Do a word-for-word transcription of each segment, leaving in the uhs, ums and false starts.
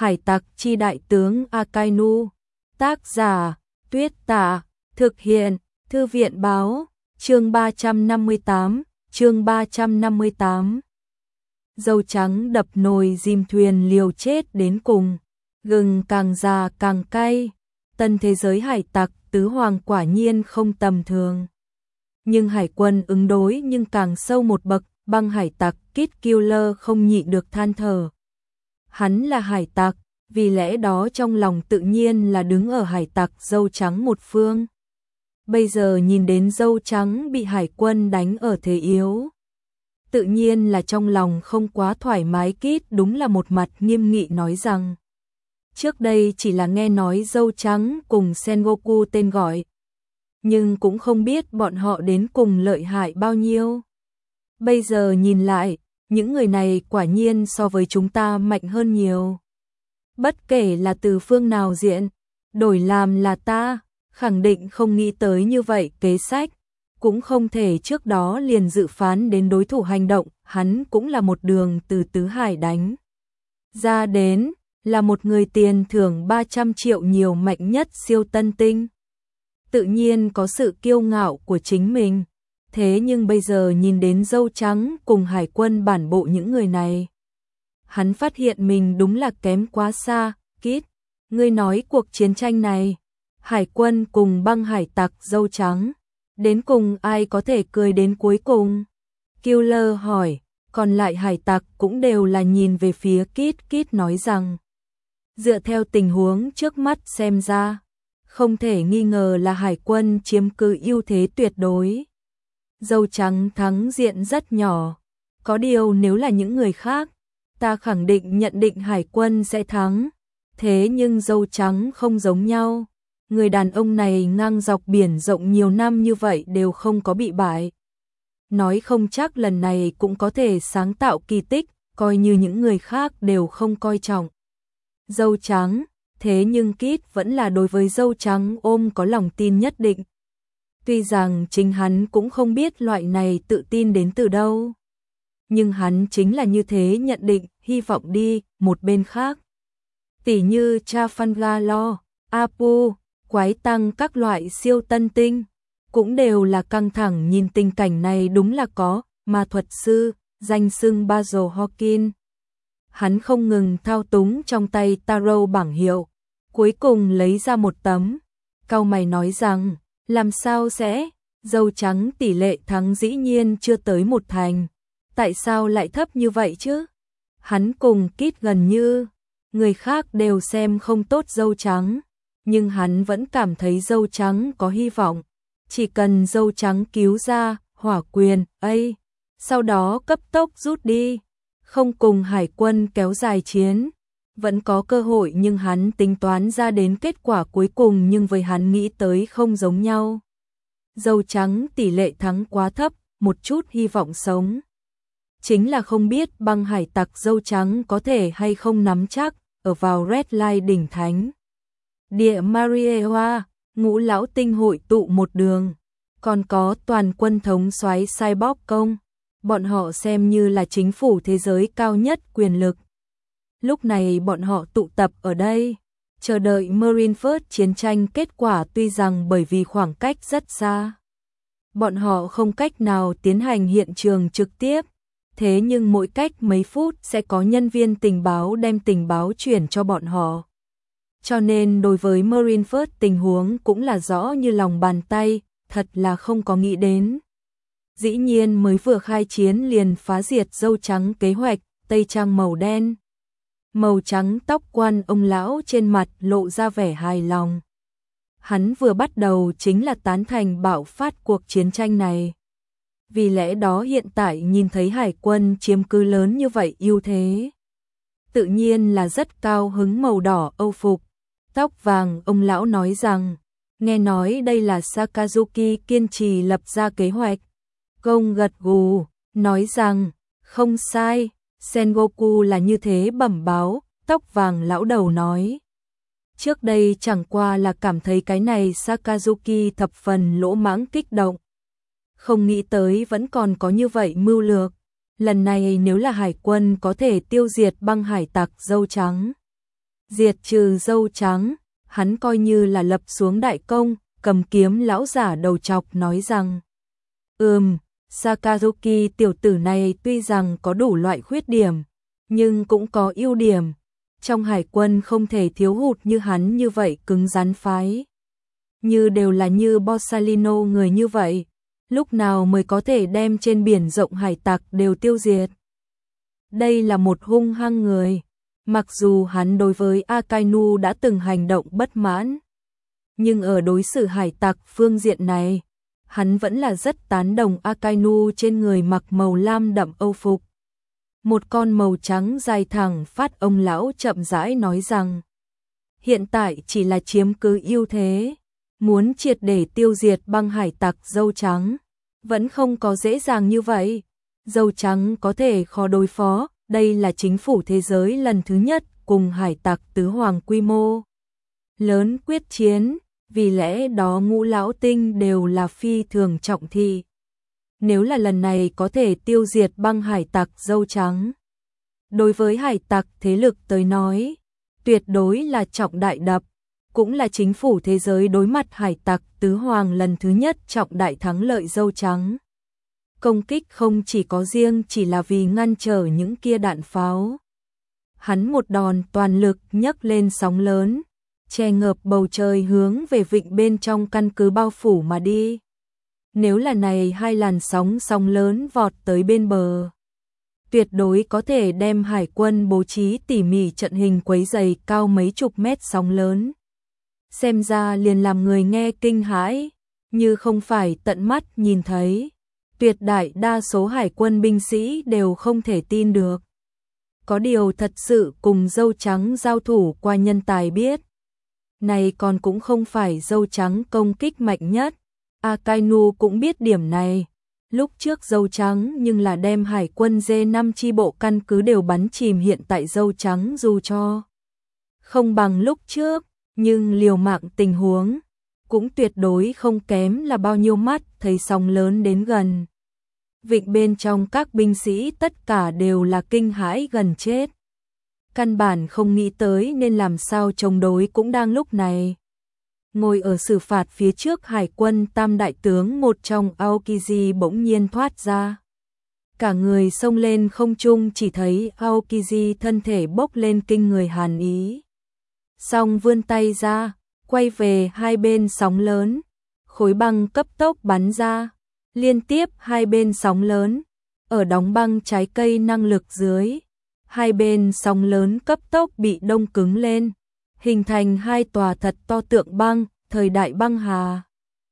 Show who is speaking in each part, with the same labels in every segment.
Speaker 1: Hải tặc chi đại tướng Akainu. Tác giả Tuyết Tả. Thực hiện Thư viện Báo. Chương ba trăm năm mươi tám. Chương ba trăm năm mươi tám. Dâu trắng đập nồi dìm thuyền liều chết đến cùng. Gừng càng già càng cay. Tân thế giới hải tặc tứ hoàng quả nhiên không tầm thường. Nhưng hải quân ứng đối nhưng càng sâu một bậc. Băng hải tặc Kid Killer không nhịn được than thở. Hắn là hải tặc, vì lẽ đó trong lòng tự nhiên là đứng ở hải tặc dâu trắng một phương. Bây giờ nhìn đến dâu trắng bị hải quân đánh ở thế yếu, tự nhiên là trong lòng không quá thoải mái. Kid đúng là một mặt nghiêm nghị nói rằng, trước đây chỉ là nghe nói dâu trắng cùng Sengoku tên gọi, nhưng cũng không biết bọn họ đến cùng lợi hại bao nhiêu. Bây giờ nhìn lại, những người này quả nhiên so với chúng ta mạnh hơn nhiều. Bất kể là từ phương nào diện, đổi làm là ta, khẳng định không nghĩ tới như vậy kế sách, cũng không thể trước đó liền dự phán đến đối thủ hành động, hắn cũng là một đường từ tứ hải đánh ra đến, là một người tiền thưởng ba trăm triệu nhiều mạnh nhất siêu tân tinh. Tự nhiên có sự kiêu ngạo của chính mình. Thế nhưng bây giờ nhìn đến dâu trắng cùng hải quân bản bộ những người này, hắn phát hiện mình đúng là kém quá xa. Kid, ngươi nói cuộc chiến tranh này, hải quân cùng băng hải tặc dâu trắng, đến cùng ai có thể cười đến cuối cùng? Killer hỏi, còn lại hải tặc cũng đều là nhìn về phía Kid. Kid nói rằng, dựa theo tình huống trước mắt xem ra, không thể nghi ngờ là hải quân chiếm cứ ưu thế tuyệt đối. Dâu trắng thắng diện rất nhỏ, có điều nếu là những người khác, ta khẳng định nhận định hải quân sẽ thắng. Thế nhưng dâu trắng không giống nhau, người đàn ông này ngang dọc biển rộng nhiều năm như vậy đều không có bị bại. Nói không chắc lần này cũng có thể sáng tạo kỳ tích, coi như những người khác đều không coi trọng dâu trắng. Thế nhưng Kid vẫn là đối với dâu trắng ôm có lòng tin nhất định. Tuy rằng chính hắn cũng không biết loại này tự tin đến từ đâu, nhưng hắn chính là như thế nhận định. Hy vọng đi. Một bên khác, tỉ như Trafalgar, Apu, Quái Tăng các loại siêu tân tinh, cũng đều là căng thẳng nhìn tình cảnh này. Đúng là có ma thuật sư, danh xưng Basil Hawkins. Hắn không ngừng thao túng trong tay tarot bảng hiệu, cuối cùng lấy ra một tấm, cau mày nói rằng, làm sao sẽ, dâu trắng tỷ lệ thắng dĩ nhiên chưa tới một thành, tại sao lại thấp như vậy chứ? Hắn cùng Kid gần như, người khác đều xem không tốt dâu trắng, nhưng hắn vẫn cảm thấy dâu trắng có hy vọng, chỉ cần dâu trắng cứu ra hỏa quyền, ấy, sau đó cấp tốc rút đi, không cùng hải quân kéo dài chiến, vẫn có cơ hội. Nhưng hắn tính toán ra đến kết quả cuối cùng nhưng với hắn nghĩ tới không giống nhau. Dâu trắng tỷ lệ thắng quá thấp, một chút hy vọng sống. Chính là không biết băng hải tặc dâu trắng có thể hay không nắm chắc, ở vào Red Line đỉnh thánh. Địa Mariewa, ngũ lão tinh hội tụ một đường, còn có toàn quân thống soái Cyborg công, bọn họ xem như là chính phủ thế giới cao nhất quyền lực. Lúc này bọn họ tụ tập ở đây, chờ đợi Marineford chiến tranh kết quả. Tuy rằng bởi vì khoảng cách rất xa, bọn họ không cách nào tiến hành hiện trường trực tiếp, thế nhưng mỗi cách mấy phút sẽ có nhân viên tình báo đem tình báo chuyển cho bọn họ. Cho nên đối với Marineford tình huống cũng là rõ như lòng bàn tay, thật là không có nghĩ đến. Dĩ nhiên mới vừa khai chiến liền phá diệt dâu trắng kế hoạch. Tây trang màu đen, màu trắng tóc quan ông lão trên mặt lộ ra vẻ hài lòng. Hắn vừa bắt đầu chính là tán thành bạo phát cuộc chiến tranh này. Vì lẽ đó hiện tại nhìn thấy hải quân chiếm cứ lớn như vậy ưu thế, tự nhiên là rất cao hứng. Màu đỏ âu phục, tóc vàng ông lão nói rằng, nghe nói đây là Sakazuki kiên trì lập ra kế hoạch. Gong gật gù, nói rằng, không sai, Sengoku là như thế bẩm báo. Tóc vàng lão đầu nói, trước đây chẳng qua là cảm thấy cái này Sakazuki thập phần lỗ mãng kích động, không nghĩ tới vẫn còn có như vậy mưu lược. Lần này nếu là hải quân có thể tiêu diệt băng hải tặc dâu trắng, diệt trừ dâu trắng, hắn coi như là lập xuống đại công, cầm kiếm lão giả đầu chọc nói rằng: Ừm, Sakazuki tiểu tử này tuy rằng có đủ loại khuyết điểm, nhưng cũng có ưu điểm. Trong hải quân không thể thiếu hụt như hắn như vậy cứng rắn phái. Như đều là như Borsalino người như vậy, lúc nào mới có thể đem trên biển rộng hải tặc đều tiêu diệt. Đây là một hung hăng người, mặc dù hắn đối với Akainu đã từng hành động bất mãn, nhưng ở đối xử hải tặc phương diện này, hắn vẫn là rất tán đồng Akainu trên người mặc màu lam đậm âu phục. Một con màu trắng dài thẳng phát ông lão chậm rãi nói rằng: hiện tại chỉ là chiếm cứ ưu thế, muốn triệt để tiêu diệt băng hải tặc dâu trắng, vẫn không có dễ dàng như vậy. Dâu trắng có thể khó đối phó, đây là chính phủ thế giới lần thứ nhất cùng hải tặc tứ hoàng quy mô lớn quyết chiến, vì lẽ đó ngũ lão tinh đều là phi thường trọng thị. Nếu là lần này có thể tiêu diệt băng hải tặc dâu trắng, đối với hải tặc thế lực tới nói, tuyệt đối là trọng đại đập, cũng là chính phủ thế giới đối mặt hải tặc tứ hoàng lần thứ nhất trọng đại thắng lợi dâu trắng. Công kích không chỉ có riêng chỉ là vì ngăn trở những kia đạn pháo. Hắn một đòn toàn lực nhấc lên sóng lớn, che ngợp bầu trời hướng về vịnh bên trong căn cứ bao phủ mà đi. Nếu là này hai làn sóng sóng lớn vọt tới bên bờ, tuyệt đối có thể đem hải quân bố trí tỉ mỉ trận hình quấy dày cao mấy chục mét sóng lớn. Xem ra liền làm người nghe kinh hãi, như không phải tận mắt nhìn thấy. Tuyệt đại đa số hải quân binh sĩ đều không thể tin được. Có điều thật sự cùng dâu trắng giao thủ qua nhân tài biết. Này còn cũng không phải dâu trắng công kích mạnh nhất. Akainu cũng biết điểm này. Lúc trước dâu trắng nhưng là đem hải quân D năm chi bộ căn cứ đều bắn chìm, hiện tại dâu trắng dù cho không bằng lúc trước, nhưng liều mạng tình huống cũng tuyệt đối không kém là bao nhiêu. Mắt thấy sóng lớn đến gần, vịnh bên trong các binh sĩ tất cả đều là kinh hãi gần chết. Căn bản không nghĩ tới nên làm sao chống đối. Cũng đang lúc này, ngồi ở xử phạt phía trước hải quân tam đại tướng một trong Aokiji bỗng nhiên thoát ra. Cả người xông lên không trung, chỉ thấy Aokiji thân thể bốc lên kinh người hàn ý. Xong vươn tay ra, quay về hai bên sóng lớn, khối băng cấp tốc bắn ra. Liên tiếp hai bên sóng lớn, ở đóng băng trái cây năng lực dưới, hai bên sóng lớn cấp tốc bị đông cứng lên, hình thành hai tòa thật to tượng băng, thời đại băng hà.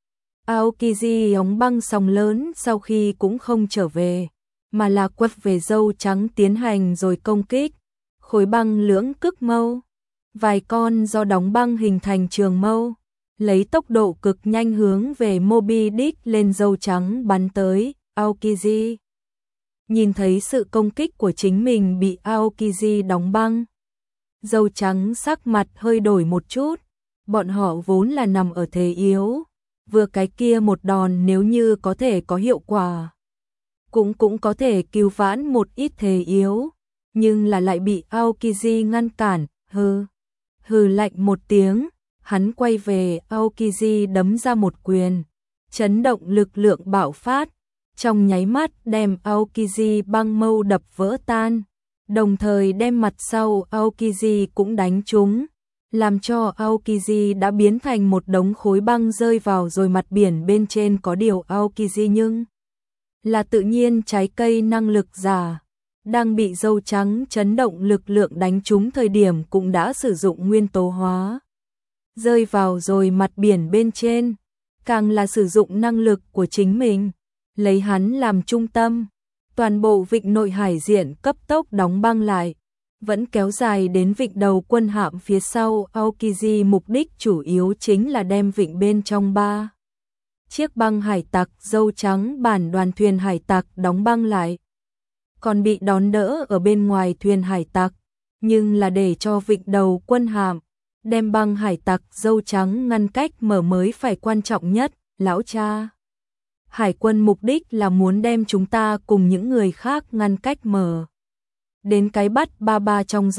Speaker 1: Aokiji ống băng sóng lớn sau khi cũng không trở về, mà là quật về dâu trắng tiến hành rồi công kích. Khối băng lưỡng cực mâu, vài con do đóng băng hình thành trường mâu, lấy tốc độ cực nhanh hướng về Moby Dick lên dâu trắng bắn tới. Aokiji nhìn thấy sự công kích của chính mình bị Aokiji đóng băng, dâu trắng sắc mặt hơi đổi một chút. Bọn họ vốn là nằm ở thế yếu, vừa cái kia một đòn nếu như có thể có hiệu quả, cũng cũng có thể cứu vãn một ít thế yếu, nhưng là lại bị Aokiji ngăn cản. Hừ, hừ lạnh một tiếng, hắn quay về Aokiji đấm ra một quyền, chấn động lực lượng bạo phát, trong nháy mắt đem Aokiji băng mâu đập vỡ tan, đồng thời đem mặt sau Aokiji cũng đánh trúng, làm cho Aokiji đã biến thành một đống khối băng rơi vào rồi mặt biển bên trên. Có điều Aokiji nhưng là tự nhiên trái cây năng lực giả, đang bị dâu trắng chấn động lực lượng đánh trúng thời điểm cũng đã sử dụng nguyên tố hóa, rơi vào rồi mặt biển bên trên, càng là sử dụng năng lực của chính mình, lấy hắn làm trung tâm, toàn bộ vịnh nội hải diện cấp tốc đóng băng lại, vẫn kéo dài đến vịnh đầu quân hạm phía sau. Aokiji mục đích chủ yếu chính là đem vịnh bên trong ba chiếc băng hải tặc dâu trắng bản đoàn thuyền hải tặc đóng băng lại, còn bị đón đỡ ở bên ngoài thuyền hải tặc, nhưng là để cho vịnh đầu quân hạm đem băng hải tặc dâu trắng ngăn cách mở mới phải quan trọng nhất. Lão cha, hải quân mục đích là muốn đem chúng ta cùng những người khác ngăn cách mở. Đến cái bắt ba ba trong giỏ,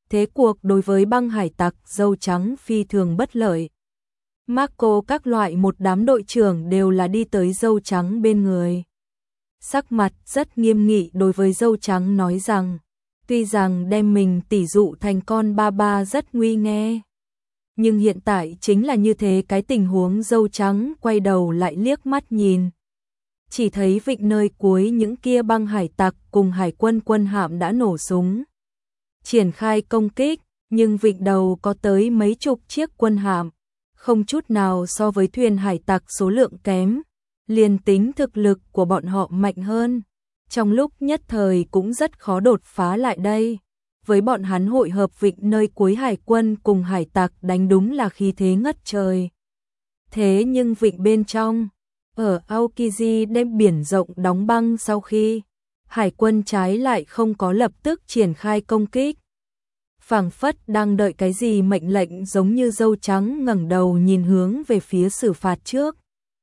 Speaker 1: thế cuộc đối với băng hải tặc dâu trắng phi thường bất lợi. Marco các loại một đám đội trưởng đều là đi tới dâu trắng bên người. Sắc mặt rất nghiêm nghị đối với dâu trắng nói rằng, tuy rằng đem mình tỉ dụ thành con ba ba rất nguy nghe. Nhưng hiện tại chính là như thế cái tình huống. Dâu trắng quay đầu lại liếc mắt nhìn. Chỉ thấy vịnh nơi cuối những kia băng hải tặc cùng hải quân quân hạm đã nổ súng. Triển khai công kích, nhưng vịnh đầu có tới mấy chục chiếc quân hạm. Không chút nào so với thuyền hải tặc số lượng kém. Liền tính thực lực của bọn họ mạnh hơn. Trong lúc nhất thời cũng rất khó đột phá lại đây. Với bọn hắn hội hợp vịnh nơi cuối hải quân cùng hải tặc đánh đúng là khí thế ngất trời. Thế nhưng vịnh bên trong, ở Aokiji đem biển rộng đóng băng sau khi, hải quân trái lại không có lập tức triển khai công kích. Phảng phất đang đợi cái gì mệnh lệnh, giống như dâu trắng ngẩng đầu nhìn hướng về phía xử phạt trước.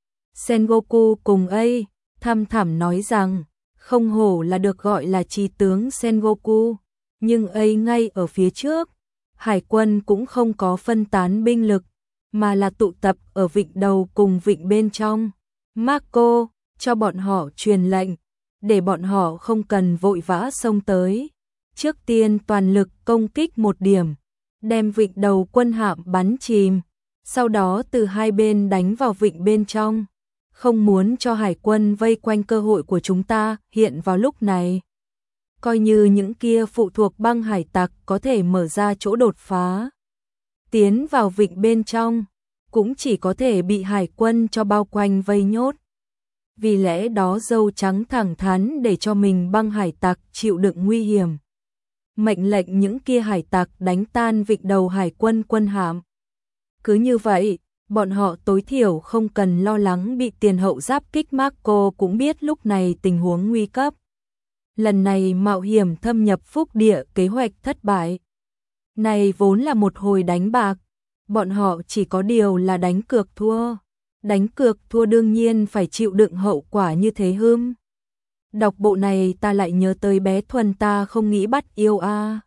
Speaker 1: Sengoku cùng A, thăm thẳm nói rằng, không hổ là được gọi là trí tướng Sengoku, nhưng A ngay ở phía trước, hải quân cũng không có phân tán binh lực, mà là tụ tập ở vịnh đầu cùng vịnh bên trong. Marco cho bọn họ truyền lệnh, để bọn họ không cần vội vã xông tới. Trước tiên toàn lực công kích một điểm, đem vịnh đầu quân hạm bắn chìm, sau đó từ hai bên đánh vào vịnh bên trong. Không muốn cho hải quân vây quanh cơ hội của chúng ta hiện vào lúc này. Coi như những kia phụ thuộc băng hải tặc có thể mở ra chỗ đột phá, tiến vào vịnh bên trong, cũng chỉ có thể bị hải quân cho bao quanh vây nhốt. Vì lẽ đó dâu trắng thẳng thắn để cho mình băng hải tặc chịu đựng nguy hiểm. Mệnh lệnh những kia hải tặc đánh tan vịnh đầu hải quân quân hạm. Cứ như vậy, bọn họ tối thiểu không cần lo lắng bị tiền hậu giáp kích. Marco cũng biết lúc này tình huống nguy cấp. Lần này mạo hiểm thâm nhập phúc địa kế hoạch thất bại. Này vốn là một hồi đánh bạc, bọn họ chỉ có điều là đánh cược thua. Đánh cược thua đương nhiên phải chịu đựng hậu quả như thế hưm. Đọc bộ này ta lại nhớ tới bé Thuần ta không nghĩ bắt yêu a.